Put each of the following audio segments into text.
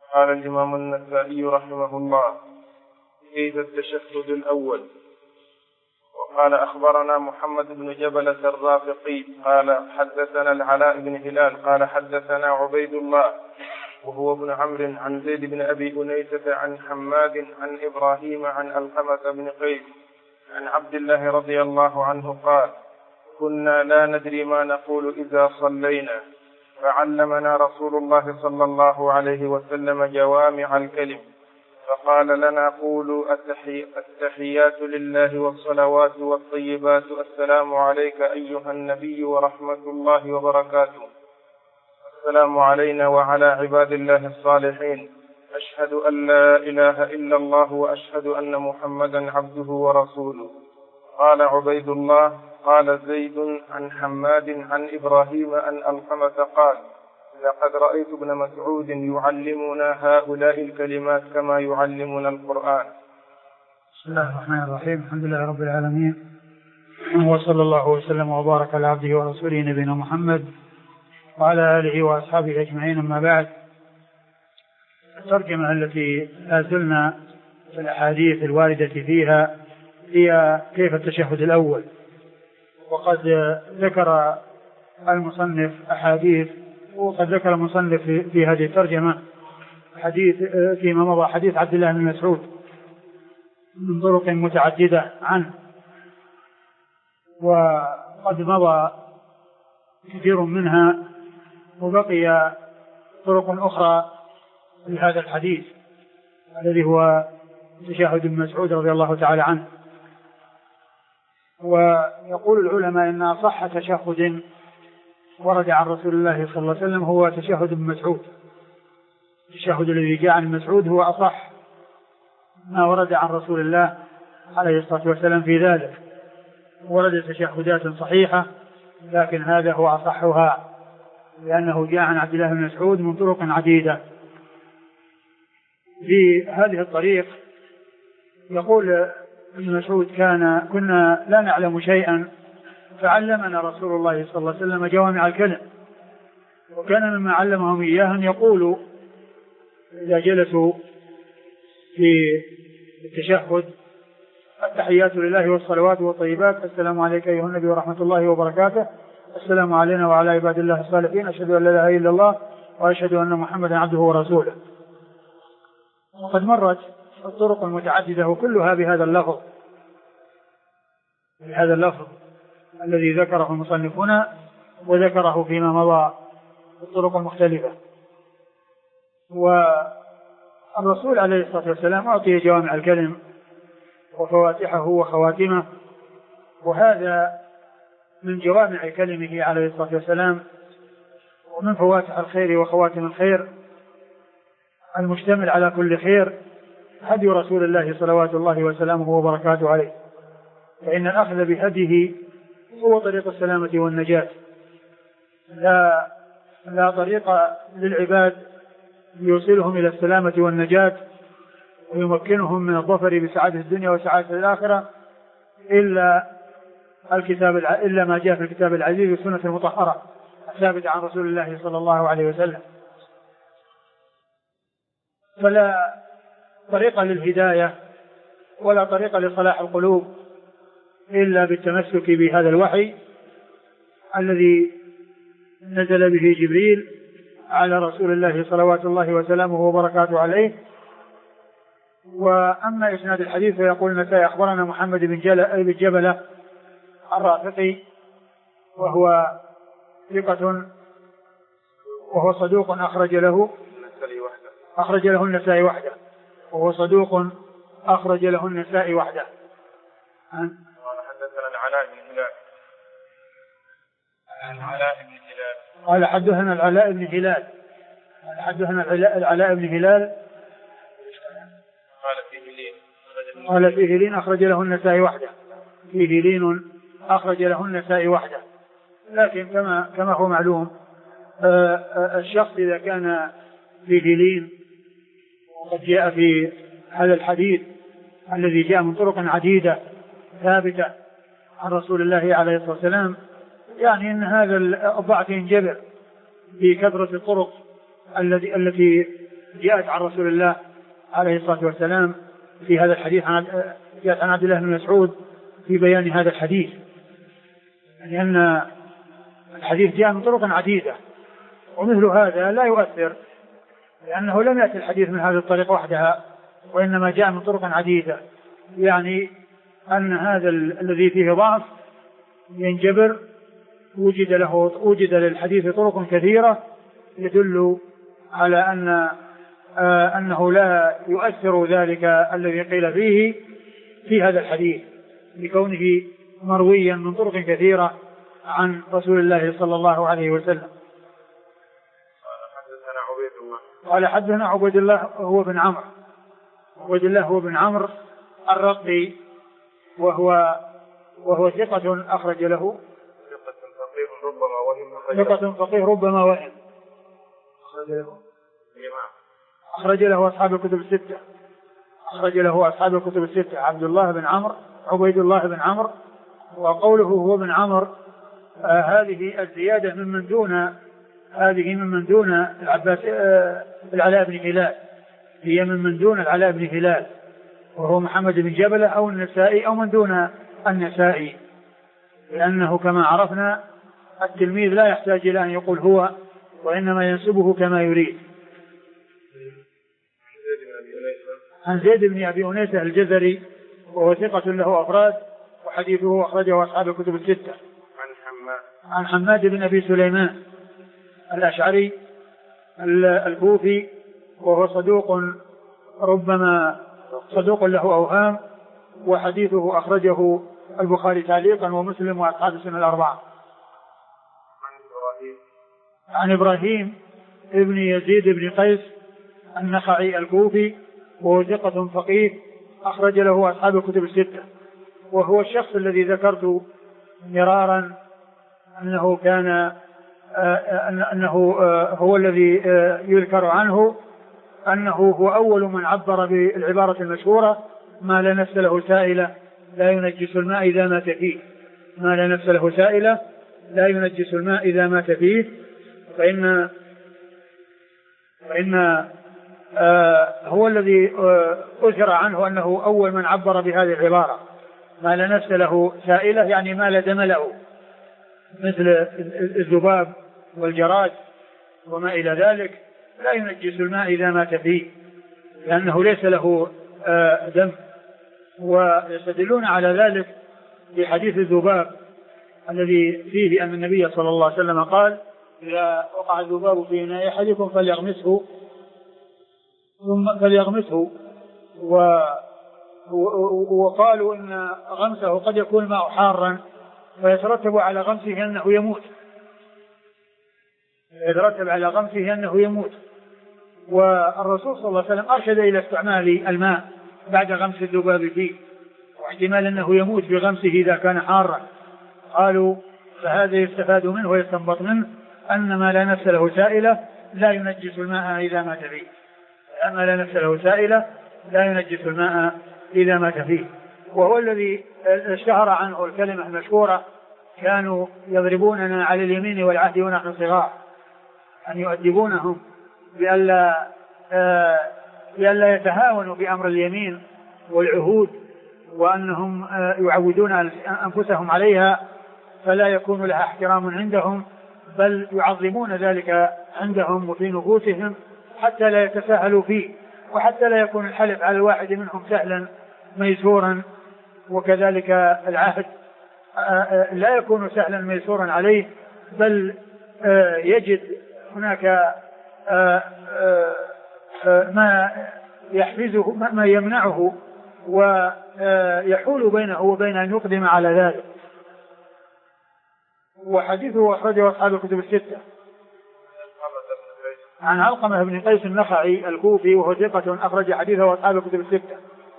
قال الإمام النسائي رحمه الله: كيف التشهد الأول. وقال: أخبرنا محمد بن جبلة الرافقي قال حدثنا العلاء بن هلال قال حدثنا عبيد الله وهو ابن عمرو عن زيد بن أبي أنيسة عن حماد عن إبراهيم عن علقمة بن قيس عن عبد الله رضي الله عنه قال: كنا لا ندري ما نقول إذا صلينا، فعلمنا رسول الله صلى الله عليه وسلم جوامع الكلم، فقال لنا: قولوا التحيات لله والصلوات والطيبات، السلام عليك أيها النبي ورحمة الله وبركاته، السلام علينا وعلى عباد الله الصالحين، أشهد أن لا إله إلا الله وأشهد أن محمدا عبده ورسوله. قال عبيد الله: قال زيد عن حماد عن إبراهيم عن علقمة قال: لقد رأيت ابن مسعود يعلمنا هؤلاء الكلمات كما يعلمنا القرآن. بسم الله الرحمن الرحيم. الحمد لله رب العالمين، وصلى الله وسلم وبارك على عبده ورسوله نبينا محمد وعلى آله وأصحابه أجمعين. أما بعد، الترجمة التي نازلنا في الأحاديث الواردة فيها هي كيف التشهد الأول. وقد ذكر المصنف أحاديث، وقد ذكر المصنف في هذه الترجمة حديث فيما مضى حديث عبد الله بن مسعود من طرق متعددة عنه، وقد مضى كثير منها وبقي طرق أخرى لهذا الحديث الذي هو تشهد ابن مسعود رضي الله تعالى عنه. ويقول العلماء إن أصح تشهد ورد عن رسول الله صلى الله عليه وسلم هو تشهد ابن مسعود. التشهد الذي جاء عن مسعود هو أصح ما ورد عن رسول الله عليه الصلاة والسلام في ذلك. ورد تشهدات صحيحة، لكن هذا هو أصحها لأنه جاء عن عبد الله بن مسعود من طرق عديدة. في هذه الطريق يقول ابن مسعود: كنا لا نعلم شيئا فعلمنا رسول الله صلى الله عليه وسلم جوامع الكلم، وكان مما علمهم إياه أن يقولوا إذا جلسوا في التشهد: التحيات لله والصلوات والطيبات، السلام عليك أيها النبي ورحمة الله وبركاته، السلام علينا وعلى عباد الله الصالحين، أشهد أن لا إله إلا الله وأشهد أن محمدا عبده ورسوله. وقد مرت الطرق المتعددة وكلها بهذا اللفظ الذي ذكره المصنفون وذكره فيما مضى الطرق المختلفة. والرسول عليه الصلاة والسلام أعطي جوامع الكلم وفواتحه وخواتمه، وهذا من جوامع كلمه عليه الصلاة والسلام ومن فواتح الخير وخواتم الخير المشتمل على كل خير هدي رسول الله صلوات الله وسلامه وبركاته عليه. فإن الأخذ بهديه هو طريق السلامة والنجاة، لا طريق للعباد يوصلهم إلى السلامة والنجاة ويمكنهم من الظفر بسعادة الدنيا وسعادة الآخرة إلا ما جاء في الكتاب العزيز والسنة المطهرة الثابتة عن رسول الله صلى الله عليه وسلم. فلا طريق للهداية ولا طريق لصلاح القلوب إلا بالتمسك بهذا الوحي الذي نزل به جبريل على رسول الله صلوات الله وسلامه وبركاته عليه. وأما إسناد الحديث فيقول النسائي: أخبرنا محمد بن جبلة الرافقي وهو ثقة وهو صدوق أخرج له النسائي وحده وهو صدوق أخرج له النسائي وحده. حدثنا العلاء بن هلال قال حدثنا العلاء بن هلال قال فيه لين أخرج له النسائي وحده. فيه لين أخرج له النسائي وحده. لكن كما هو معلوم الشخص إذا كان فيه لين وقد جاء في هذا الحديث الذي جاء من طرق عديدة ثابتة عن رسول الله عليه الصلاة والسلام، يعني أن هذا الضعف ينجبر بكثرة الطرق التي جاءت عن رسول الله عليه الصلاة والسلام في هذا الحديث، جاءت عن عبد الله بن مسعود في بيان هذا الحديث، لأن الحديث جاء من طرق عديدة، ومثل هذا لا يؤثر، لأنه لم يأتي الحديث من هذه الطريق وحدها، وإنما جاء من طرق عديدة، يعني أن هذا الذي فيه ضعف ينجبر، وجد للحديث طرق كثيرة يدل على أنه لا يؤثر ذلك الذي قيل فيه في هذا الحديث، لكونه مرويا من طرق كثيرة عن رسول الله صلى الله عليه وسلم. قال حدثنا عبيد الله هو بن عمرو، عبيد الله هو بن عمرو الرقي، وهو ثقة أخرج له، ثقة فقيه ربما وهم، أخرج له أصحاب الكتب الستة، أخرج له أصحاب الكتب الستة. عبد الله بن عمرو، عبيد الله بن عمرو، وقوله هو بن عمرو هذه الزيادة ممن دون، هذه ممن دون العباس العلاء بن هلال، هي ممن دون العلاء بن هلال، وهو محمد بن جبلة أو النسائي أو من دون النسائي، لأنه كما عرفنا التلميذ لا يحتاج إلى أن يقول هو، وإنما ينسبه كما يريد. عن زيد بن أبي أنيسة الجزري، وهو ثقة له أفراد، وحديثه أخرجه أصحاب الكتب الستة. عن حماد بن أبي سليمان الأشعري الكوفي، وهو صدوق له أوهام، وحديثه أخرجه البخاري تعليقا ومسلم وأصحاب السنة الأربعة. عن إبراهيم ابن يزيد بن قيس النخعي الكوفي، وهو ثقة فقيه أخرج له أصحاب الكتب الستة، وهو الشخص الذي ذكرت مرارا أنه كان هو الذي يذكر عنه أنه هو أول من عبر بالعبارة المشهورة: ما لا نفس له سائلة لا ينجس الماء إذا مات فيه، ما لا نفس له سائلة لا ينجس الماء إذا مات فيه. فإن هو الذي أثر عنه أنه أول من عبر بهذه العبارة: ما لا نفس له سائلة، يعني ما لا دم له، مثل الذباب والجراد وما إلى ذلك، لا ينجس الماء إذا مات فيه، لأنه ليس له دم. ويستدلون على ذلك بحديث الذباب الذي فيه أن النبي صلى الله عليه وسلم قال: إذا وقع الذباب في إناء أحدكم فليغمسه، وقالوا إن غمسه قد يكون ماء حارا فيترتب على غمسه أنه يموت، والرسول صلى الله عليه وسلم أرشد إلى استعمال الماء بعد غمس الذباب فيه، واحتمال أنه يموت بغمسه إذا كان حارا. قالوا فهذا يستفاد منه ويستنبط منه أن ما لا نفس له سائلة لا ينجس الماء إذا مات فيه، أما لا نفس له سائلة لا ينجس الماء إذا مات فيه. وهو الذي اشتهر عنه الكلمة المشهورة: كانوا يضربوننا على اليمين والعهد ونحن صغار، أن يؤدبونهم بألا يتهاونوا بأمر اليمين والعهود، وأنهم يعودون أنفسهم عليها فلا يكون لها احترام عندهم، بل يعظمون ذلك عندهم وفي نفوسهم حتى لا يتساهلوا فيه، وحتى لا يكون الحلف على الواحد منهم سهلا ميسورا، وكذلك العهد لا يكون سهلا ميسورا عليه، بل يجد هناك ما يحفزه، ما يمنعه ويحول بينه وبين أن يقدم على ذلك. وحديثه أخرجه أصحاب الكتب الستة. عن علقمة بن قيس النخعي الكوفي، وهو ثقة أخرج حديثه أصحاب الكتب الستة.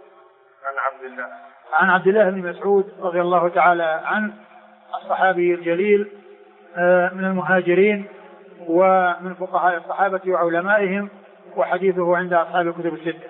عن عبد الله بن مسعود رضي الله تعالى عنه، الصحابي الجليل من المهاجرين ومن فقهاء الصحابة وعلمائهم، وحديثه عند أصحاب الكتب الستة.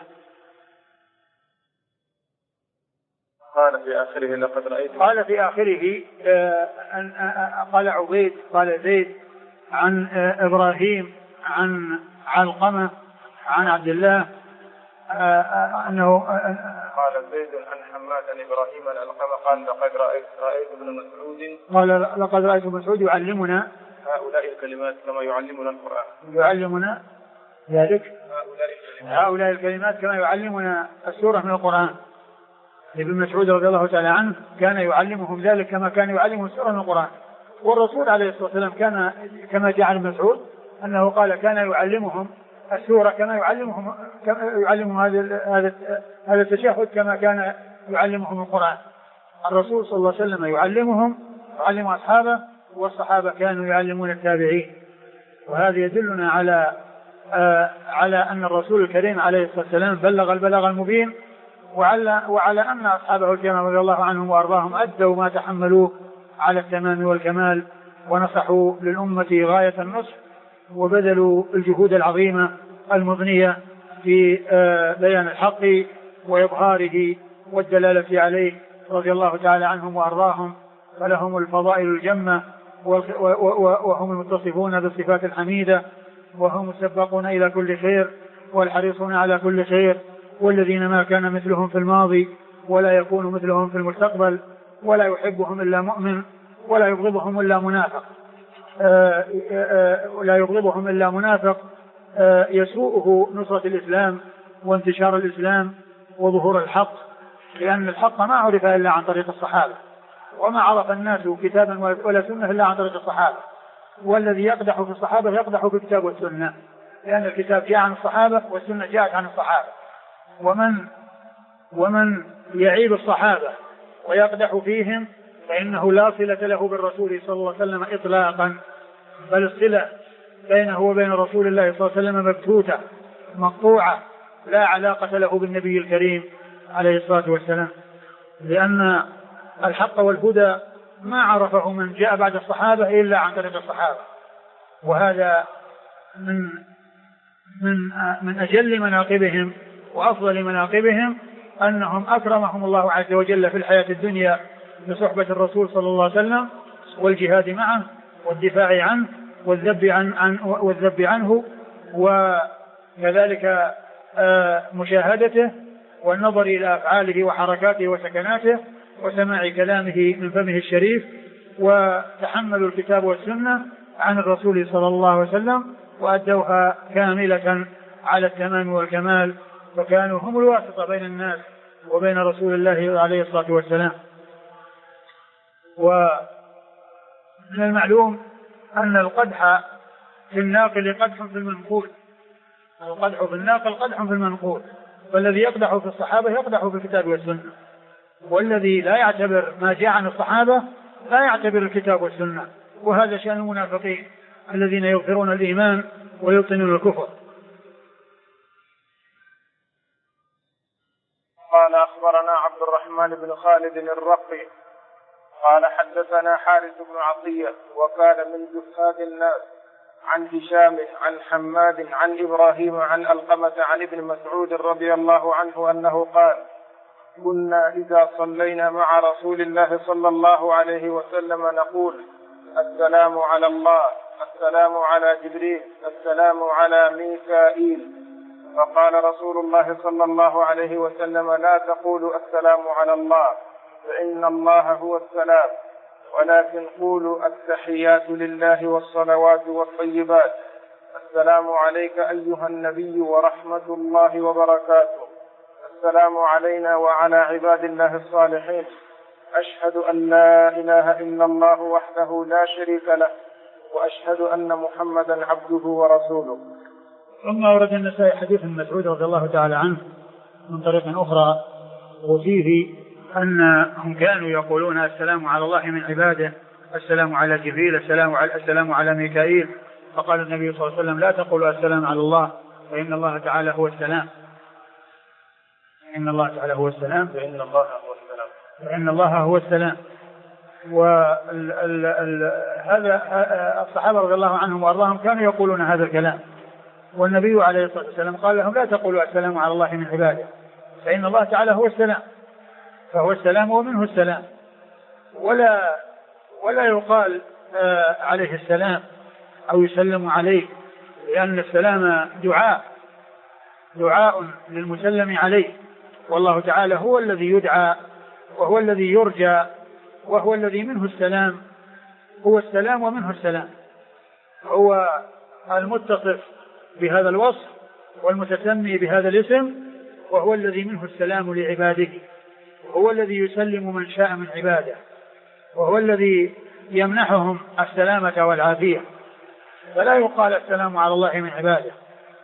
قال في آخره: لقد رأيت. قال في آخره قال عبيد، قال زيد عن إبراهيم عن علقمة عن عبد الله أنه قال زيد عن حماد عن إبراهيم عن علقمة قال لقد رأيت ابن مسعود قال لقد رأيت مسعود يعلمنا هؤلاء الكلمات كما يعلمنا القرآن. يعلمنا ذلك هؤلاء الكلمات كما يعلمنا السورة من القرآن. ابن مسعود رضي الله تعالى عنه كان يعلمهم ذلك كما كان يعلمهم السورة من القرآن. والرسول عليه الصلاة والسلام كان كما جاء عن مسعود أنه قال كان يعلمهم السورة كما يعلمهم هذا التشهد كما كان يعلمهم القرآن. الرسول صلى الله عليه وسلم يعلم أصحابه، والصحابة كانوا يعلمون التابعين. وهذا يدلنا على أن الرسول الكريم عليه الصلاة والسلام بلغ البلاغ المبين، وعلى أن أصحابه الكرام رضي الله عنهم وأرضاهم أدوا ما تحملوه على التمام والكمال، ونصحوا للأمة غاية النصح، وبذلوا الجهود العظيمة المضنية في بيان الحق وإظهاره والدلالة عليه رضي الله تعالى عنهم وأرضاهم. فلهم الفضائل الجمة، وهم المتصفون بالصفات الحميدة، وهم السباقون إلى كل خير والحريصون على كل خير، والذين ما كان مثلهم في الماضي ولا يكون مثلهم في المستقبل، ولا يحبهم إلا مؤمن ولا يبغضهم إلا منافق يسوءه نصرة الإسلام وانتشار الإسلام وظهور الحق، لأن الحق ما عرف إلا عن طريق الصحابة، وما عرف الناس كتابا ولا سنة إلا عن طريق الصحابة. والذي يقدح في الصحابة يقدح في الكتاب والسنة، لأن الكتاب جاء عن الصحابة والسنة جاءت عن الصحابة. ومن يعيب الصحابة ويقدح فيهم فإنه لا صلة له بالرسول صلى الله عليه وسلم إطلاقا، بل الصلة بينه وبين رسول الله صلى الله عليه وسلم مبتوتة مقطوعة، لا علاقة له بالنبي الكريم عليه الصلاة والسلام، لأن الحق والهدى ما عرفه من جاء بعد الصحابة إلا عن طريق الصحابة. وهذا من أجل مناقبهم وأفضل مناقبهم أنهم أكرمهم الله عز وجل في الحياة الدنيا بصحبة الرسول صلى الله عليه وسلم والجهاد معه والدفاع عنه والذب عنه، وكذلك مشاهدته والنظر إلى أفعاله وحركاته وسكناته وسماع كلامه من فمه الشريف، وتحملوا الكتاب والسنة عن الرسول صلى الله عليه وسلم وأدوها كاملة على التمام والكمال، فكانوا هم الواسطة بين الناس وبين رسول الله عليه الصلاة والسلام. ومن المعلوم أن القدح في الناقل قدح في المنقول، القدح في الناقل قدح في المنقول، فالذي يقدح في الصحابة يقدح في الكتاب والسنة، والذي لا يعتبر ما جاء عن الصحابة لا يعتبر الكتاب والسنة. وهذا شأن المنافقين الذين يظهرون الإيمان ويبطنون الكفر. قال أخبرنا عبد الرحمن بن خالد الرقي قال حدثنا حارث بن عطية وكان من جهاد الناس عن هشام عن حماد عن إبراهيم عن علقمة عن ابن مسعود رضي الله عنه أنه قال كنا إذا صلينا مع رسول الله صلى الله عليه وسلم نقول السلام على الله، السلام على جبريل، السلام على ميكائيل. فقال رسول الله صلى الله عليه وسلم لا تقولوا السلام على الله فإن الله هو السلام، ولكن قولوا التحيات لله والصلوات والطيبات، السلام عليك أيها النبي ورحمة الله وبركاته، السلام علينا وعلى عباد الله الصالحين، أشهد أن لا إله إلا الله وحده لا شريك له، وأشهد أن محمدا عبده ورسوله. ثم ورد النسائي حديث مسعود رضي الله تعالى عنه من طريق أخرى، وفيه أنهم كانوا يقولون السلام على الله من عباده، السلام على جبريل، السلام على ميكائيل. فقال النبي صلى الله عليه وسلم لا تقولوا السلام على الله فإن الله تعالى هو السلام، إن الله تعالى هو السلام، فإن الله هو السلام. وهذا الصحابة رضي الله عنهم وأرضاهم كانوا يقولون هذا الكلام، والنبي عليه الصلاة والسلام قال لهم لا تقولوا السلام على الله من عباده فإن الله تعالى هو السلام، فهو السلام ومنه السلام، ولا يقال عليه السلام أو يسلم عليه، لأن السلام دعاء دعاء للمسلم عليه، والله تعالى هو الذي يدعى وهو الذي يرجى وهو الذي منه السلام، هو السلام ومنه السلام، هو المتصف بهذا الوصف والمتسمي بهذا الاسم، وهو الذي منه السلام لعباده، هو الذي يسلم من شاء من عباده، وهو الذي يمنحهم السلامة والعافية. فلا يقال السلام على الله من عباده،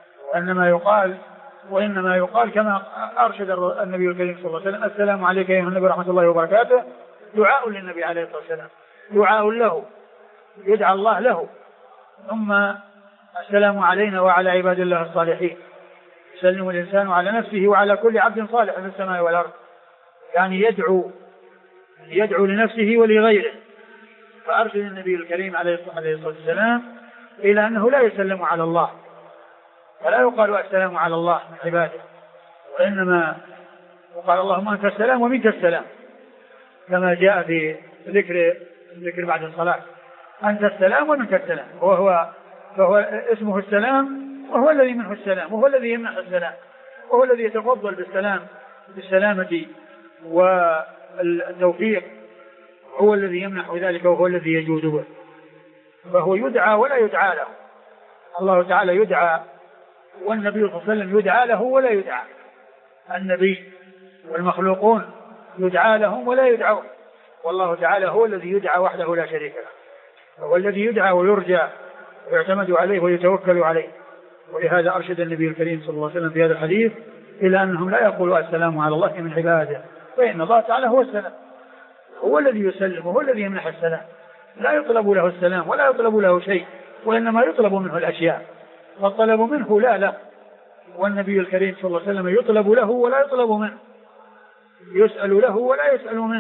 وإنما يقال كما أرشد النبي الكريم صلى الله عليه وسلم: السلام عليك أيها النبي ورحمة الله وبركاته، دعاء للنبي عليه الصلاة والسلام، دعاء له، يدعى الله له. ثم السلام علينا وعلى عباد الله الصالحين، يسلم الإنسان على نفسه وعلى كل عبد صالح في السماء والأرض، يعني يدعو لنفسه ولغيره. فأرشد النبي الكريم عليه الصلاة والسلام إلى أنه لا يسلم على الله، فلا يقال السلام على الله من عباده، وإنما يقال اللهم أنت السلام ومنك السلام، كما جاء في ذكر بعد الصلاة: أنت السلام ومنك السلام، فهو اسمه السلام، وهو الذي منه السلام، وهو الذي يمنح السلام، وهو الذي يتفضل بالسلامة والتوفيق، هو الذي يمنح ذلك وهو الذي يجود به. فهو يدعى ولا يدعى له، الله تعالى يدعى، والنبي صلى الله عليه وسلم يدعى له ولا يدعى. النبي والمخلوقون يدعى لهم ولا يدعون، والله تعالى هو الذي يدعى وحده لا شريك له، هو الذي يدعى ويرجى ويعتمد عليه ويتوكل عليه. ولهذا أرشد النبي الكريم صلى الله عليه وسلم في هذا الحديث إلى أنهم لا يقولوا السلام على الله من عباده، فإن الله تعالى هو السلام، هو الذي يسلم وهو الذي يمنح السلام، لا يطلب له السلام ولا يطلب له شيء، وإنما يطلب منه الأشياء، والطلب منه لا له. والنبي الكريم صلى الله عليه وسلم يطلب له ولا يطلب منه، يسأل له ولا يسأل منه.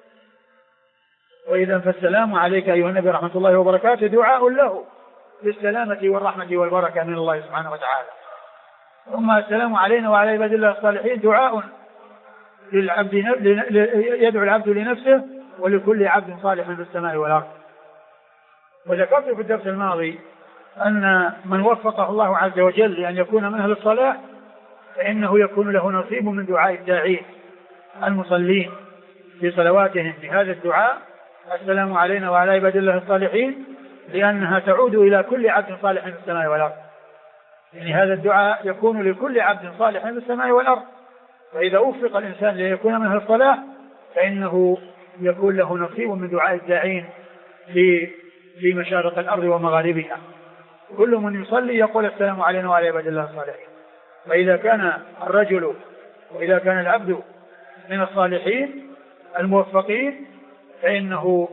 وإذا فالسلام عليك أيها النبي رحمة الله وبركاته دعاء له بالسلامة والرحمة والبركة من الله سبحانه وتعالى. ثم السلام علينا وعلى عباد الله الصالحين دعاء للعبد، يدعو العبد لنفسه ولكل عبد صالح في السماء والأرض. وذكرت في الدرس الماضي أن من وفقه الله عز وجل لأن يكون من أهل الصلاح فإنه يكون له نصيب من دعاء الداعين المصلين في صلواتهم بهذا الدعاء: السلام علينا وعلى عباد الله الصالحين، لأنها تعود إلى كل عبد صالح في السماء والأرض. يعني هذا الدعاء يكون لكل عبد صالح في السماء والأرض، فإذا وفق الإنسان ليكون من أهل الصلاح فإنه يكون له نصيب من دعاء الداعين في مشارق الأرض ومغاربها. كل من يصلي يقول السلام علينا وعلى عباد الله الصالحين. فإذا كان الرجل وإذا كان العبد من الصالحين الموفقين فإنه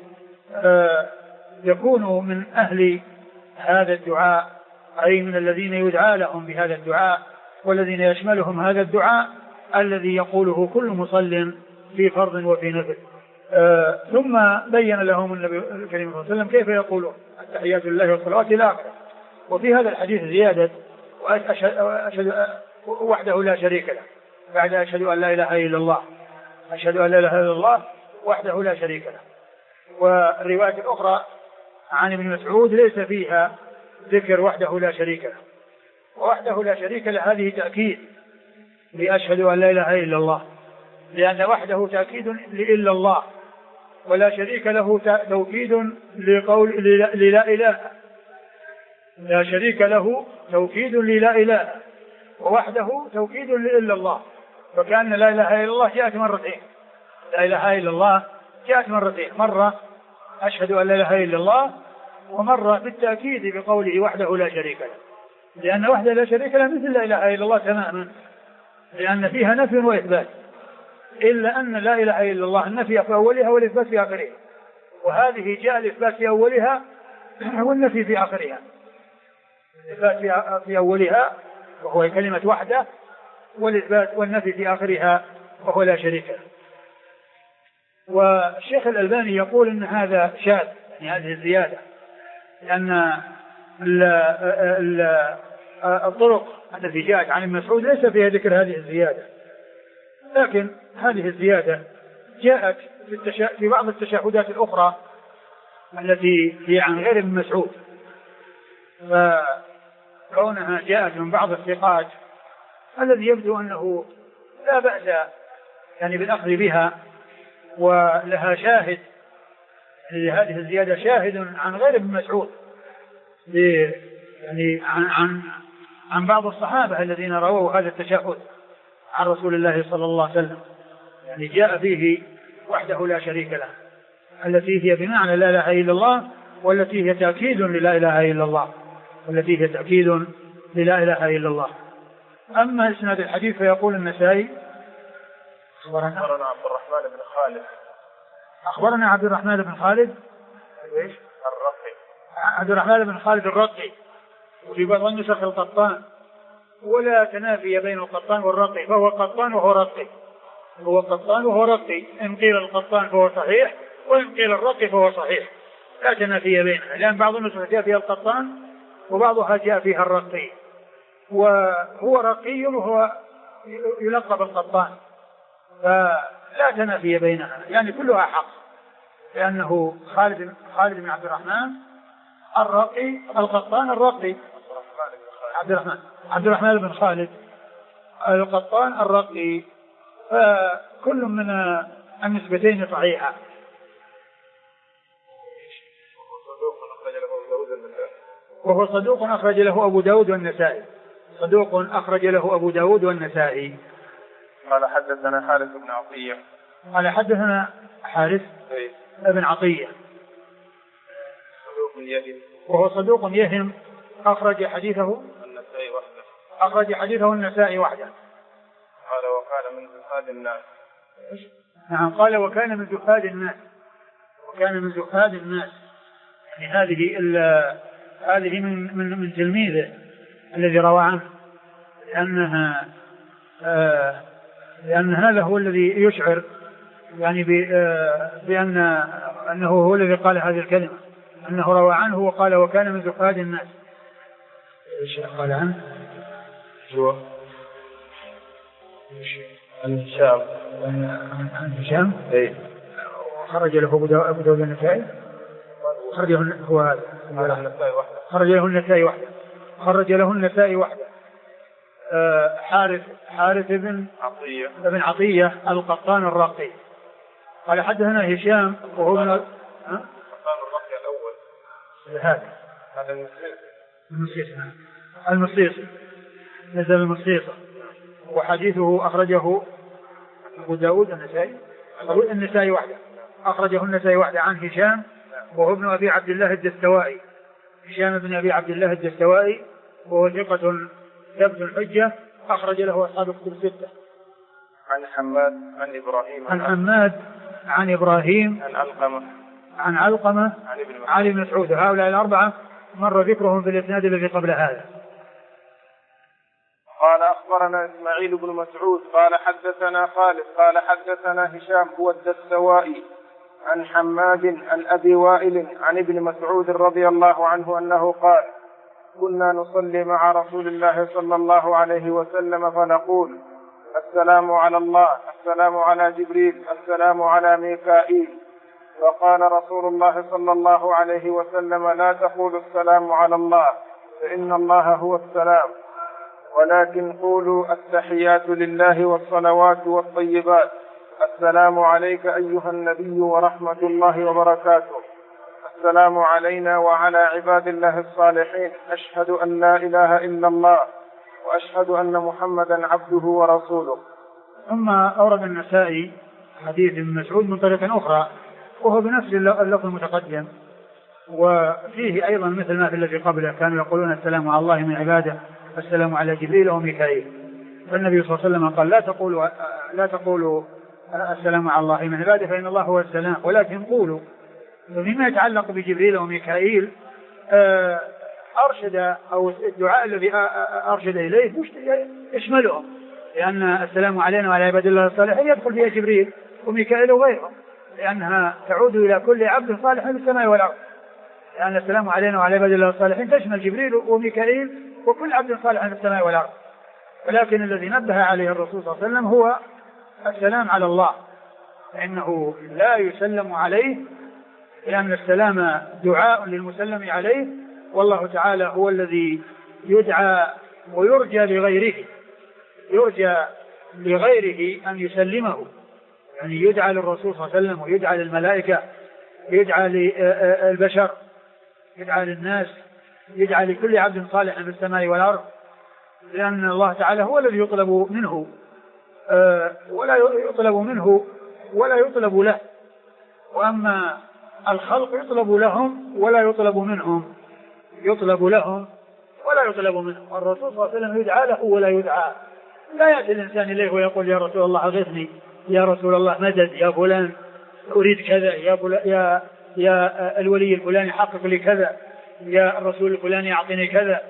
يكون من أهل هذا الدعاء، أي من الذين يدعى لهم بهذا الدعاء، والذين يشملهم هذا الدعاء الذي يقوله كل مصل في فرض وفي نفل. ثم بين لهم النبي الكريم صلى الله عليه وسلم كيف يقولون: التحيات لله والصلوات إلى آخره. وفي هذا الحديث زيادة: وأشهد وحده لا شريك له، بعد أشهد أن لا إله إلا الله، أشهد أن لا إله إلا الله وحده لا شريك له. والرواية الأخرى عن ابن مسعود ليس فيها ذكر وحده لا شريك له، ووحده لا شريك له هذه تأكيد لأشهد أن لا إله إلا الله، لأن وحده تأكيد لإلا الله، ولا شريك له توكيد لقول للا إله، لا شريك له توكيد للا إله، ووحده توكيد لإلا الله. فكأن لا إله إلا الله جاءت مرتين، لا إله إلا الله جاءت مرتين، مرة أشهد أن لا إله إلا الله، ومرة بالتأكيد بقوله وحده لا شريك له، لأن وحده لا شريك له مثل لا إله إلا الله تماما، لأن فيها نفي وإثبات، إلا أن لا إله إلا الله النفي في أولها والإثبات في آخرها، وهذه جاء الإثبات في أولها والنفي في آخرها. الإثبات في أولها وهو كلمة وحده، والإثبات والنفي في آخرها وهو لا شريك له. والشيخ الألباني يقول إن هذا شاذ، يعني هذه الزيادة، لأن الطرق التي جاءت عن المسعود ليس فيها ذكر هذه الزيادة، لكن هذه الزيادة جاءت في بعض التشهدات الأخرى التي هي عن غير ابن مسعود، فكونها جاءت من بعض الثقات الذي يبدو أنه لا بأس يعني بالأخذ بها، ولها شاهد، لهذه الزيادة شاهد عن غير ابن مسعود، يعني عن بعض الصحابة الذين رووا هذا التشهد عن رسول الله صلى الله عليه وسلم، يعني جاء فيه وحده لا شريك له، التي هي بمعنى لا إله إلا الله، والتي هي تأكيد للا إله إلا الله، والتي هي تأكيد للا إله إلا الله. أما إسناد الحديث فيقول النسائي أخبرنا عبد الرحمن بن خالد، أخبرنا عبد الرحمن بن خالد الرقي، عبد الرحمن بن خالد الرقي، وفي بعض النسخ القطان، ولا تنافي بين القطان والرقي، فهو قطان وهو رقي، هو قطان وهو رقي، إن قيل القطان فهو صحيح، وإن قيل الرقي فهو صحيح، لا تنافي بينها، لأن بعض النسخ جاء فيها القطان وبعضها جاء فيها الرقي، وهو رقي وهو يلقب القطان، فلا تنافي بينها، يعني كلها حق، لأنه خالد بن عبد الرحمن الرقي، القطان الرقي، عبد الرحمن بن خالد القطان الرقي، فكل من النسبتين صحيحة. وهو صدوق أخرج له أبو داود والنسائي، صدوق أخرج له أبو داود والنسائي. قال حدثنا حارث بن عطية، قال حدثنا حارث بن عطية، صدوق يهم، وهو صدوق يهم، أخرج حديثه النسائي وحده، أخرج حديثه النسائي وحده. قال وكان من زهاد الناس، نعم، قال وكان من زهاد الناس، وكان من زهاد الناس، يعني هذه من تلميذه الذي روى عنه، لأن هذا هو الذي يشعر يعني أنه هو الذي قال هذه الكلمة، أنه روى عنه وقال وكان من زهاد الناس. ايش قال عنه؟ هو عن هشام، عن هشام، خرج له أبو داود النسائي، خرج له النسائي وحده، خرج له النسائي وحده. حارث بن عطية القطان الرقي. قال حدثنا هشام وهو القطان الرقي الأول، هذا المصيصي نزل المصيصة، وحديثه أخرجه أبو داود النسائي وحده، أخرجه النسائي وحده عن هشام وهو ابن أبي عبد الله الدستوائي، هشام بن أبي عبد الله الدستوائي، وهو ثقة ثبت الحجة، أخرج له أصحاب الكتب الستة. عن حماد عن إبراهيم، عن إبراهيم عن علقمة عن ابن مسعود. هؤلاء الأربعة مر ذكرهم في الإسناد الذي قبل هذا. قال أخبرنا إسماعيل بن مسعود قال حدثنا خالد قال حدثنا هشام هو الدستوائي عن حماد عن أبي وائل عن ابن مسعود رضي الله عنه أنه قال كنا نصلي مع رسول الله صلى الله عليه وسلم فنقول السلام على الله، السلام على جبريل، السلام على ميكائيل، فقال رسول الله صلى الله عليه وسلم لا تقولوا السلام على الله فإن الله هو السلام، ولكن قولوا التحيات لله والصلوات والطيبات، السلام عليك أيها النبي ورحمة الله وبركاته، السلام علينا وعلى عباد الله الصالحين، أشهد أن لا إله إلا الله وأشهد أن محمدا عبده ورسوله. ثم أورد النسائي حديث ابن مسعود من طريق أخرى وهو بنفس اللفظ المتقدم، وفيه أيضا مثل ما في الذي قبله، كانوا يقولون السلام على الله من عباده، السلام على جبريل وميكائيل، فالنبي صلى الله عليه وسلم قال لا تقولوا السلام على الله من عباده فإن الله هو السلام، ولكن قولوا. فيما يتعلق بجبريل وميكائيل أرشد، أو الدعاء الذي أرشد إليه يشملهم، لأن السلام علينا وعلى عباد الله الصالحين يدخل فيها جبريل وميكائيل وغيرهم، لأنها تعود إلى كل عبد صالح في السماء والأرض، لأن السلام علينا وعلى عباد الله الصالحين تشمل جبريل وميكائيل وكل عبد صالح في السماء والأرض. ولكن الذي نبه عليه الرسول صلى الله عليه وسلم هو السلام على الله، فإنه لا يسلم عليه، لأن السلام دعاء للمسلم عليه، والله تعالى هو الذي يدعى ويرجى لغيره، يرجى لغيره أن يسلمه، يعني يدعى للرسول صلى الله عليه وسلم ويدعى للملائكة، يدعى للبشر، يدعى للناس، يدعى لكل عبد صالح في السماء والأرض، لأن الله تعالى هو الذي يطلب منه ولا يطلب منه ولا يطلب له، وأما الخلق يطلب لهم ولا يطلب منهم، يطلب لهم ولا يطلب منهم. الرسول صلى الله عليه وسلم يدعى له ولا يدعى، لا يأتي الإنسان إليه ويقول يا رسول الله أغثني، يا رسول الله مدد، يا فلان أريد كذا، يا الولي الفلاني حقق لي كذا، يا الرسول الفلاني أعطني كذا.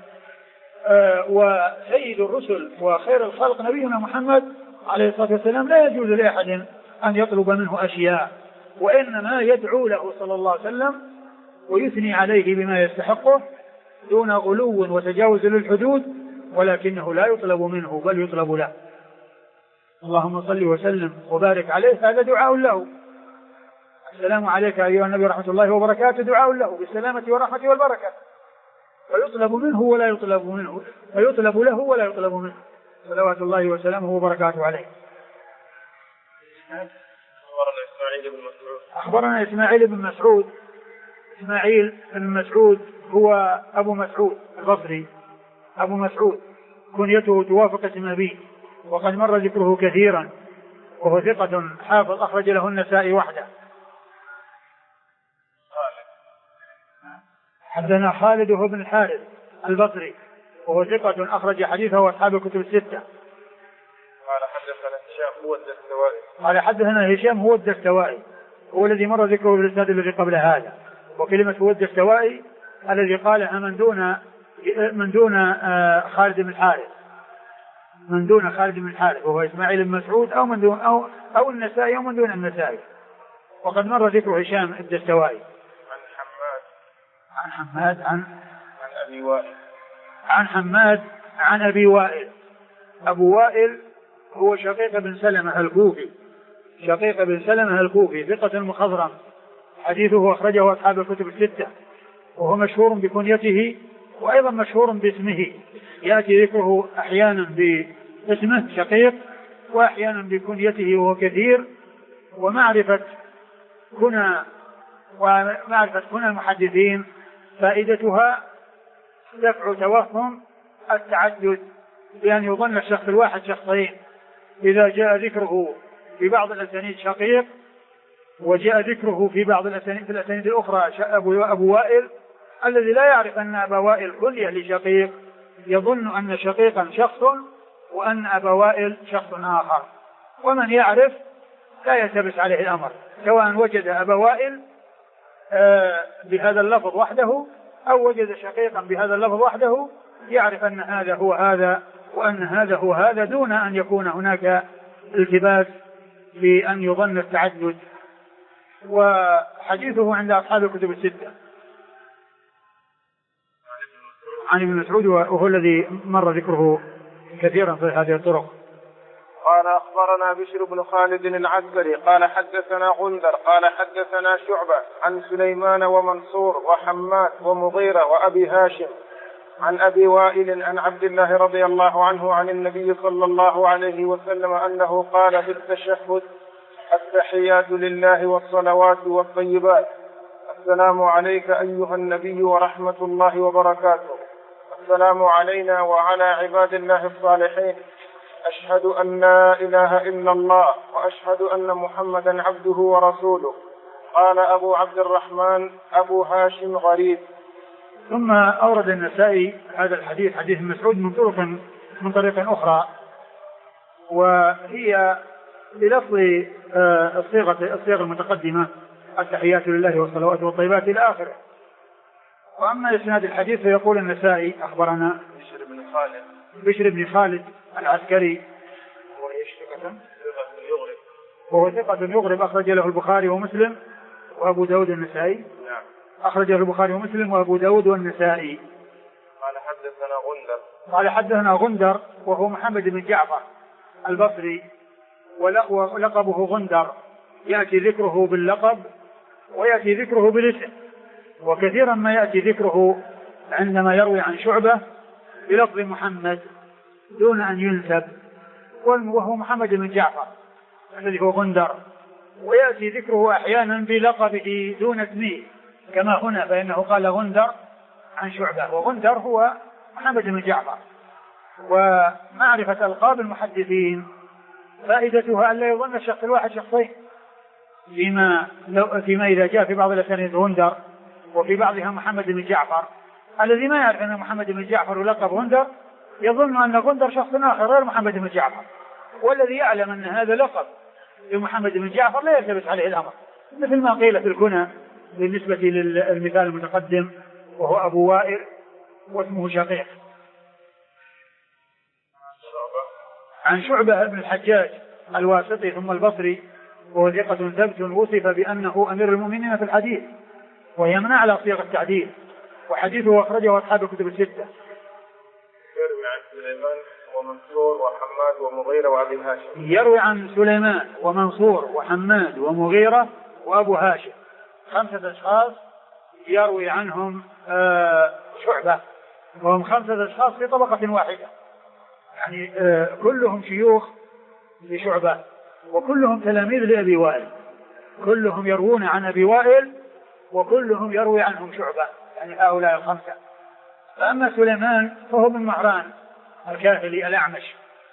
وسيد الرسل وخير الخلق نبينا محمد عليه الصلاة والسلام لا يجوز لأحد أن يطلب منه أشياء، وإنما يدعو له صلى الله عليه وسلم ويثني عليه بما يستحقه دون غلو وتجاوز للحدود، ولكنه لا يطلب منه بل يطلب له. اللهم صل وسلم وبارك عليه، هذا دعاء له. السلام عليك أيها النبي ورحمة الله وبركاته دعاء له بالسلامة والرحمة والبركة، فيطلب منه ولا يطلب منه، فيطلب له ولا يطلب منه، صلوات الله وسلامه وبركاته عليه. أخبرنا إسماعيل بن مسعود. إسماعيل بن مسعود هو أبو مسعود البصري، أبو مسعود كنيته توافق اسم أبيه، وقد مر ذكره كثيرا، وهو ثقة حافظ أخرج له النسائي وحده. حدثنا خالد هو بن الحارث البصري وهو ثقة أخرج حديثه أصحاب الكتب الستة. قال حدثنا هشام هو الدستوائي. قال حدثنا هشام هو الدستوائي، هو الذي مر ذكره في الإسناد الذي قبل هذا. وكلمة هو الدستوائي الذي قالها من دون خالد بن الحارث، من دون خالد بن الحارث، وهو إسماعيل بن مسعود أو من دون أو النسائي أو من دون النسائي. وقد مر ذكر هشام الدستوائي. عن حماد عن أبي وائل. عن حماد عن أبي وائل. أبو وائل هو شقيق بن سلمة الكوفي، شقيق بن سلمة الكوفي ثقة مخضرم، حديثه أخرجه أصحاب الكتب الستة، وهو مشهور بكنيته وأيضا مشهور باسمه، يأتي ذكره أحيانا باسمه شقيق وأحيانا بكنيته وهو كثير. ومعرفة كنى المحدثين فائدتها دفع توهم التعدد، بأن يظن الشخص الواحد شخصين، إذا جاء ذكره في بعض الأسانيد شقيق وجاء ذكره في بعض الأسانيد في الأسانيد الأخرى أبو وائل، الذي لا يعرف أن أبا وائل كنية لشقيق يظن أن شقيقا شخص وأن أبا وائل شخص آخر، ومن يعرف لا يلتبس عليه الأمر، سواء وجد أبا وائل بهذا اللفظ وحده أو وجد شقيقا بهذا اللفظ وحده، يعرف أن هذا هو هذا وأن هذا هو هذا، دون أن يكون هناك التباس بأن يظن التعدد. وحديثه عند أصحاب الكتب الستة. عن ابن مسعود وهو الذي مر ذكره كثيرا في هذه الطرق. قال أخبرنا بشر بن خالد العسكري قال حدثنا غندر قال حدثنا شعبة عن سليمان ومنصور وحماد ومغيرة وأبي هاشم عن أبي وائل عن عبد الله رضي الله عنه عن النبي صلى الله عليه وسلم أنه قال في التشهد: التحيات لله والصلوات والطيبات، السلام عليك أيها النبي ورحمة الله وبركاته، السلام علينا وعلى عباد الله الصالحين، أشهد أن لا إله إلا الله وأشهد أن محمدا عبده ورسوله. قال أبو عبد الرحمن أبو هاشم غريب. ثم أورد النسائي هذا الحديث، حديث مسعود، من طريق أخرى، وهي بلفظ الصيغة المتقدمة: التحيات لله والصلوات والطيبات إلى آخره. وأما إسناد الحديث فيقول النسائي: أخبرنا بشر بن خالد العسكري وهو ثقة يغرب، أخرج له البخاري ومسلم وأبو داود والنسائي. أخرج له البخاري ومسلم وأبو داود والنسائي. قال حدثنا غندر وهو محمد بن جعفر البصري، ولقبه غندر، يأتي ذكره باللقب ويأتي ذكره بالاسم، وكثيرا ما يأتي ذكره عندما يروي عن شعبة بلفظ محمد دون أن ينسب، وهو محمد بن جعفر الذي هو غندر، ويأتي ذكره أحيانا بلقبه دون اسمه كما هنا، فإنه قال غندر عن شعبة، وغندر هو محمد بن جعفر. ومعرفة ألقاب المحدثين فائدتها أن لا يظن الشخص الواحد شخصين، فيما إذا جاء في بعض الأسانيد غندر وفي بعضها محمد بن جعفر، الذي ما يعرف أن محمد بن جعفر ولقب غندر يظن أن غندر شخص آخر غير محمد بن جعفر، والذي يعلم أن هذا لقب لمحمد بن جعفر لا يلتبس عليه الأمر، مثل ما قيل في الكنى بالنسبة للمثال المتقدم وهو أبو وائل واسمه شقيق. عن شعبة بن الحجاج الواسطي ثم البصري، وهو ثقة ثبت وصف بأنه أمير المؤمنين في الحديث، وهي من أعلى صيغ التعديل، وحديثه أخرجه أصحاب الكتب الستة. يروي عن سليمان ومنصور وحماد ومغيرة وأبي هاشم. يروي عن سليمان ومنصور وحماد ومغيرة وأبو هاشم، 5 أشخاص يروي عنهم شعبة، وهم 5 أشخاص في طبقة واحدة، يعني كلهم شيوخ لشعبة وكلهم تلاميذ لأبي وائل، كلهم يروون عن أبي وائل وكلهم يروي عنهم شعبة، يعني هؤلاء 5. فأما سليمان فهو من مهران الكاهلي الأعمش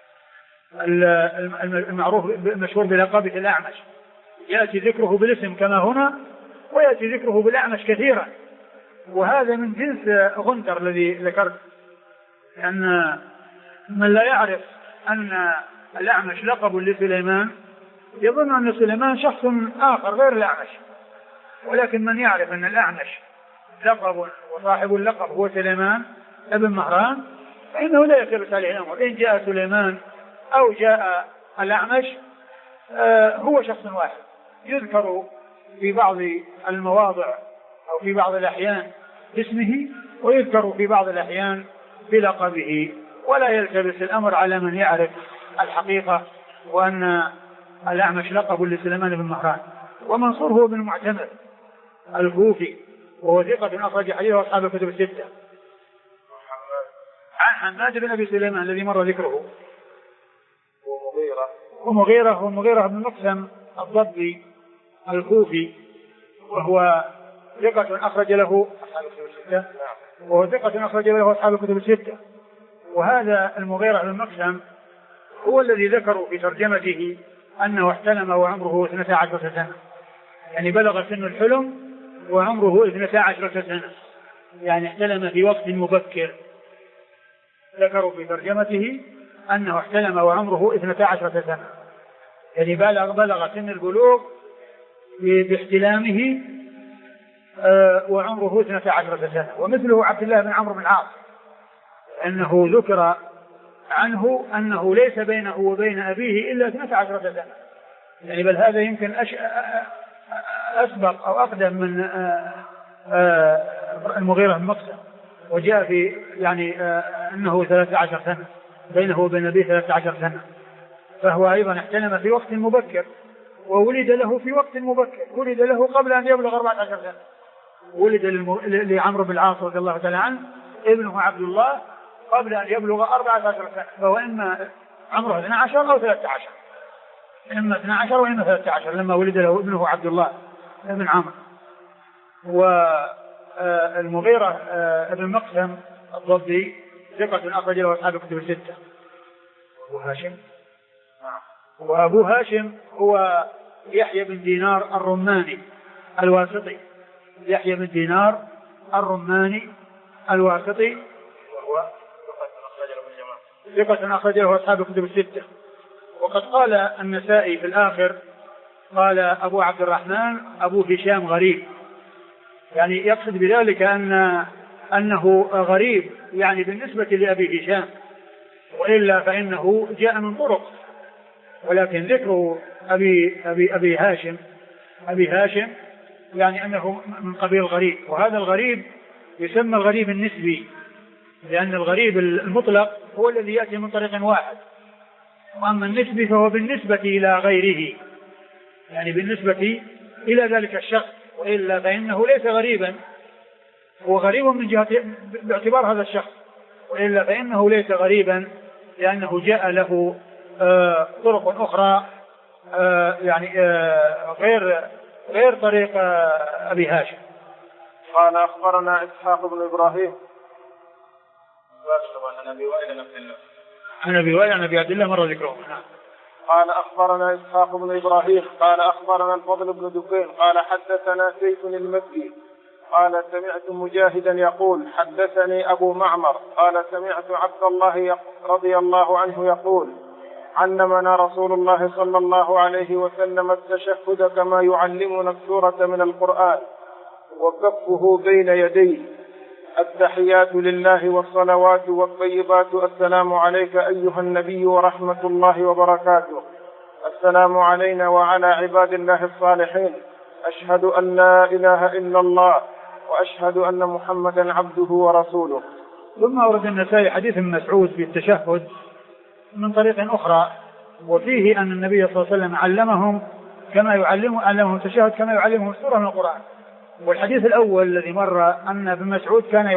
المعروف المشهور بلقبه الأعمش، يأتي ذكره بالاسم كما هنا ويأتي ذكره بالأعمش كثيرا، وهذا من جنس غندر الذي ذكرت، لأن من لا يعرف أن الأعمش لقب لسليمان يظن أن سليمان شخص آخر غير الأعمش، ولكن من يعرف أن الأعمش لقب وصاحب اللقب هو سليمان ابن مهران فإنه لا يلتبس عليه الأمر، إن جاء سليمان أو جاء الأعمش هو شخص واحد يذكر في بعض المواضع أو في بعض الأحيان باسمه ويذكر في بعض الأحيان بلقبه، ولا يلتبس الأمر على من يعرف الحقيقة وأن الأعمش لقب لسليمان بن مهران. ومنصور هو بن معتمر الكوفي، وهو ثقة أخرج حديثه أصحاب الكتب الستة. عن حماد بن أبي سليمان الذي مر ذكره. ومغيرة بن مقسم الضبي الكوفي، وهو ثقة أخرج له أصحاب الكتب الستة. وهذا المغيرة بن مقسم هو الذي ذكروا في ترجمته أنه احتلم وعمره 12 سنة، يعني بلغ سن الحلم وعمره 12 سنة، يعني احتلم في وقت مبكر. ذكروا في ترجمته أنه احتلم وعمره 12 سنة، يعني بلغ سن البلوغ باحتلامه وعمره 12 سنة. ومثله عبد الله بن عمرو بن العاص، أنه ذكر عنه أنه ليس بينه وبين أبيه إلا 12 سنة، يعني بل هذا يمكن أسبق أو أقدم من المغيرة بن مقسم، وجاء في يعني أنه 13 سنة بينه وبين أبيه 13 سنة، فهو أيضا احتلم في وقت مبكر وولد له في وقت مبكر، ولد له قبل أن يبلغ 14 سنة، ولد لعمرو بن العاص رضي الله تعالى عنه ابنه عبد الله قبل أن يبلغ 14 سنة، فهو إما عمره 12 أو 13، إما 12 وإما 13 لما ولد له ابنه عبد الله ابن عمرو. والمغيرة ابن مقسم الضبي ثقة أخرج له أصحاب الكتب الستة. وأبو هاشم هو يحيى بن دينار الرماني الواسطي، يحيى بن دينار الرماني الواسطي، وهو ثقة أخرج له أصحاب الكتب الستة. وقد قال النسائي في الآخر قال أبو عبد الرحمن أبو هشام غريب، يعني يقصد بذلك أنه غريب يعني بالنسبة لأبي هشام، وإلا فإنه جاء من طرق، ولكن ذكر أبي هاشم يعني أنه من قبيل غريب، وهذا الغريب يسمى الغريب النسبي، لأن الغريب المطلق هو الذي يأتي من طريق واحد، وأما النسبي فهو بالنسبة إلى غيره، يعني بالنسبة إلى ذلك الشخص، وإلا فإنه ليس غريبا، هو غريب من جهة باعتبار هذا الشخص، وإلا فإنه ليس غريبا لأنه جاء له طرق أخرى يعني غير طريق أبي هاشم. قال أخبرنا إسحاق بن إبراهيم عن أبي وائل عن أبي عبد الله مر ذكره. قال أخبرنا إسحاق بن إبراهيم قال أخبرنا الفضل بن دكين قال حدثنا سيف المكي قال سمعت مجاهدا يقول حدثني أبو معمر قال سمعت عبد الله رضي الله عنه يقول علمنا رسول الله صلى الله عليه وسلم التشهد كما يعلمنا السورة من القرآن وكفه بين يديه التحيات لله والصلوات والطيبات السلام عليك أيها النبي ورحمة الله وبركاته السلام علينا وعلى عباد الله الصالحين أشهد أن لا إله إلا الله وأشهد أن محمدا عبده ورسوله. ثم أورد النسائي حديث ابن مسعود في التشهد من طريق أخرى وفيه أن النبي صلى الله عليه وسلم علمهم التشهد كما يعلمهم السورة من القرآن. والحديث الأول الذي مر أن ابن مسعود كان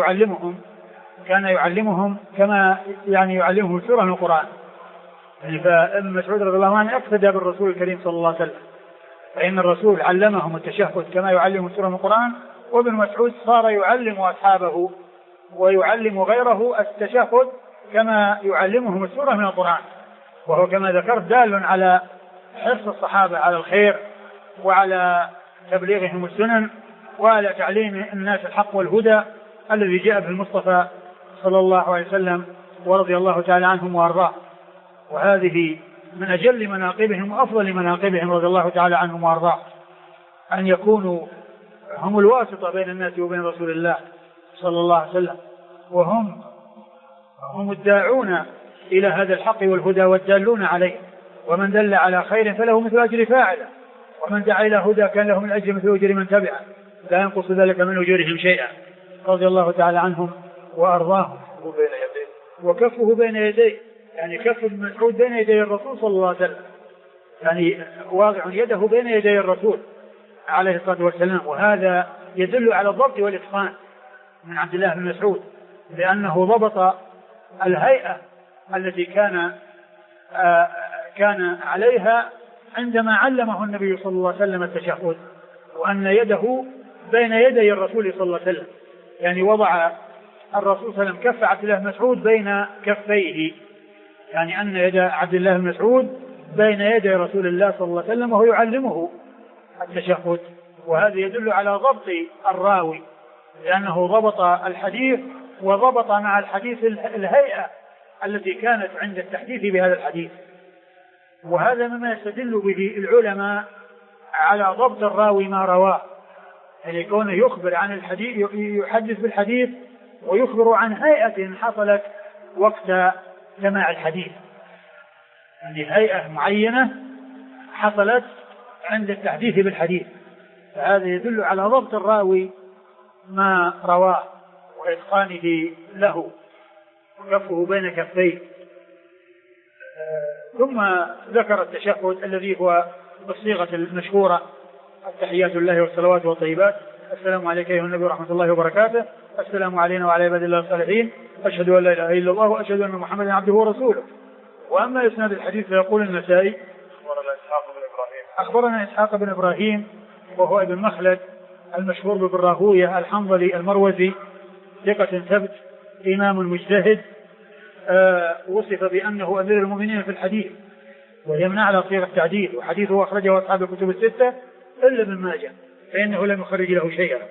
يعلمهم كما يعني يعلمهم السورة من القرآن. يعني فابن مسعود رضي الله عنه اقتدى بالرسول الكريم صلى الله عليه وسلم فإن الرسول علمهم التشهد كما يعلمهم السورة من القرآن وابن مسعود صار يعلم أصحابه ويعلم غيره التشهد كما يعلمهم السورة من القرآن. وهو كما ذكرت دال على حرص الصحابة على الخير وعلى تبليغهم السنن وعلى تعليم الناس الحق والهدى الذي جاء به المصطفى صلى الله عليه وسلم ورضي الله تعالى عنهم وأرضاه. وهذه من أجل مناقبهم وأفضل مناقبهم رضي الله تعالى عنهم وأرضاه أن يكونوا هم الواسطة بين الناس وبين رسول الله صلى الله عليه وسلم وهم الداعون إلى هذا الحق والهدى والدالون عليه. ومن دل على خير فله مثل أجر فاعله ومن دعا إلى هدى كان له من أجر مثل أجر من تبعه لا ينقص ذلك من أجورهم شيئا رضي الله تعالى عنهم وأرضاهم. وكفه بين يديه يعني كف ابن مسعود بين يدي الرسول صلى الله عليه وسلم يعني واضع يده بين يدي الرسول عليه الصلاة والسلام. وهذا يدل على الضبط والإتقان من عبد الله بن مسعود لأنه ضبط الهيئة التي كان عليها عندما علمه النبي صلى الله عليه وسلم التشهد وأن يده بين يدي الرسول صلى الله عليه وسلم يعني وضع الرسول صلى الله عليه وسلم كف عبد الله بن مسعود بين كفيه يعني أن يد عبد الله بن مسعود بين يدي رسول الله صلى الله عليه وسلم وهو يعلمه التشهد. وهذا يدل على ضبط الراوي لأنه ضبط الحديث وضبط مع الحديث الهيئة التي كانت عند التحديث بهذا الحديث. وهذا مما يستدل به العلماء على ضبط الراوي ما رواه يعني كونه يخبر عن الحديث يحدث بالحديث ويخبر عن هيئة حصلت وقت سماع الحديث يعني هيئة معينة حصلت عند التحديث بالحديث. فهذا يدل على ضبط الراوي ما رواه وإتقانه له وكفه بين كفيه. ثم ذكر التشهد الذي هو بالصيغة المشهورة التحيات لله والصلوات والطيبات السلام عليك أيها النبي ورحمة الله وبركاته السلام علينا وعلى عباد الله الصالحين أشهد أن لا إله إلا الله وأشهد أن محمدا عبده ورسوله. وأما إسناد الحديث فيقول النسائي أخبرنا إسحاق بن إبراهيم وهو ابن مخلد المشهور بابن راهويه الحنظلي المروزي ثقة ثبت إمام مجتهد وصف بأنه أمير المؤمنين في الحديث ويمنع على صيغة التعديل وحديثه أخرجه أصحاب الكتب الستة إلا ابن ماجه فإنه لم يخرج له شيئا.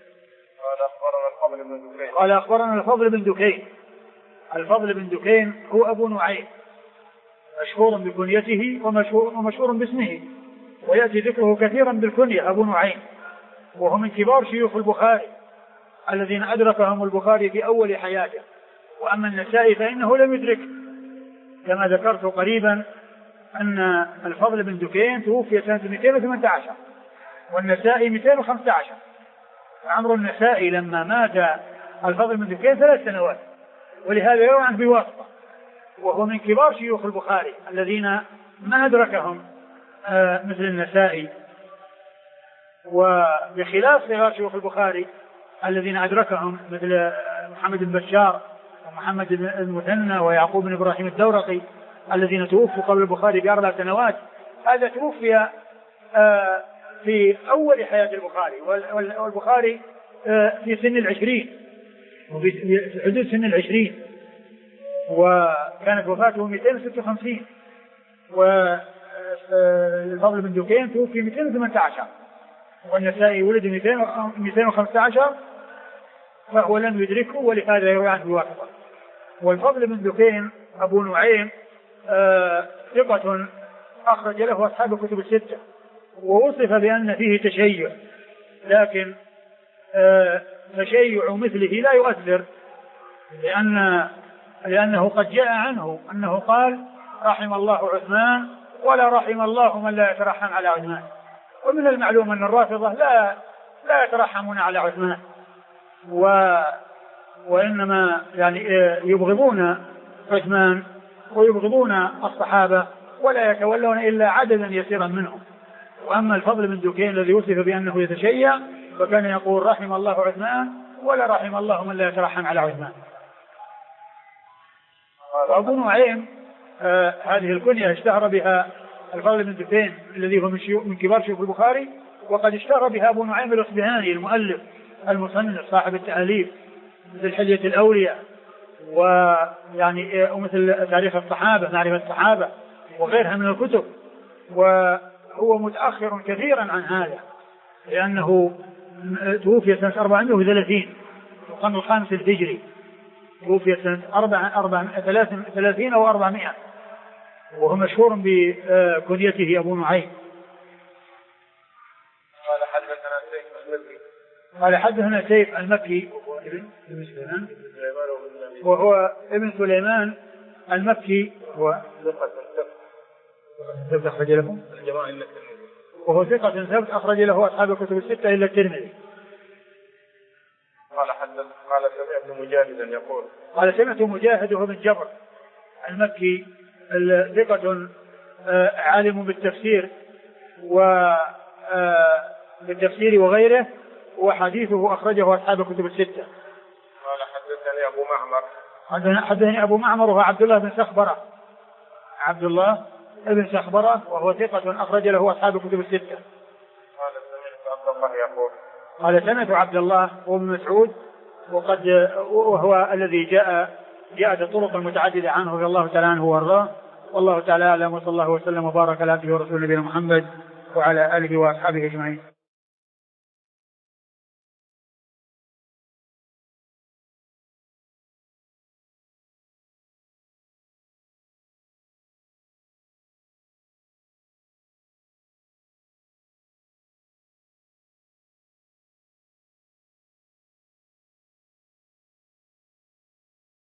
قال أخبرنا الفضل بن دكين. الفضل بن دكين هو أبو نعيم مشهور بكنيته ومشهور باسمه ويأتي ذكره كثيرا بالكنية أبو نعيم وهو من كبار شيوخ البخاري الذين أدركهم البخاري في أول حياته. وأما النسائي فإنه لم يدرك كما ذكرت قريبا أن الفضل بن دكين توفي سنة 218 والنسائي 215. عمر النسائي لما مات الفضل بن دكين 3 سنوات ولهذا يروى عنه بواسطة وهو من كبار شيوخ البخاري الذين ما أدركهم مثل النسائي وبخلاف صغار شيوخ البخاري الذين أدركهم مثل محمد بن بشار ومحمد بن المثنى ويعقوب بن إبراهيم الدورقي الذين توفوا قبل البخاري ب4 سنوات، هذا توفي في أول حياة البخاري، والبخاري في سن 20، وفي حدود سن 20، وكانت وفاته 256. والفضل بن دكين توفي 218، والنسائي ولد 215 فهو لم يدركه، ولهذا يروي عنه الواسطة. والفضل بن دكين أبو نعيم ثقة أخرج له أصحاب الكتب الستة، ووصف بأن فيه تشيع، لكن تشيع مثله لا يؤثر، لأنه قد جاء عنه أنه قال رحم الله عثمان ولا رحم الله من لا يترحم على عثمان. ومن المعلوم أن الرافضة لا يترحمون على عثمان، وإنما يعني يبغضون عثمان ويبغضون الصحابة، ولا يتولون إلا عددا يسيرا منهم. وأما الفضل بن دكين الذي وصف بأنه يتشيع فكان يقول رحم الله عثمان ولا رحم الله من لا يترحم على عثمان. وأبو نعيم هذه الكنية اشتهر بها الفضل بن دكين الذي هو من كبار شيوخ البخاري، وقد اشتهر بها أبو نعيم الأصبهاني المؤلف المصنف صاحب التأليف مثل حلية الأولياء، ويعني ومثل تاريخ الصحابة، معرفة الصحابة، وغيرها من الكتب. وهو متأخر كثيرا عن هذا، لأنه توفي سنة 430 القرن الخامس الهجري، توفي سنة 33 أو 400، وهو مشهور بكنيته أبو نعيم. قال حدثنا سيف المكي وهو ابن سليمان المكي، وهو ثقة ثبت أخرج له أصحاب الكتب الستة إلا الترمذي. قال سمعت مجاهدا يقول قال سمعت مجاهد وهو بن جبر المكي ثقة عالم بالتفسير بالتفسير وغيره، وحديثه أخرجه أصحاب الكتب الستة. قال حدثني أبو معمر حدثني أبو معمر وهو عبد الله بن سخبرة، عبد الله ابن سخبرة، وهو ثقة أخرج له أصحاب الكتب الستة. قال سمعت عبد الله يقول قال سمعت عبد الله وابن مسعود، وهو الذي جاءت الطرق المتعددة عنه رضي الله تعالى عنه وارضاه. والله تعالى أعلم، وصلى الله وسلم وبارك على عبده ورسوله نبينا محمد وعلى آله وأصحابه أجمعين.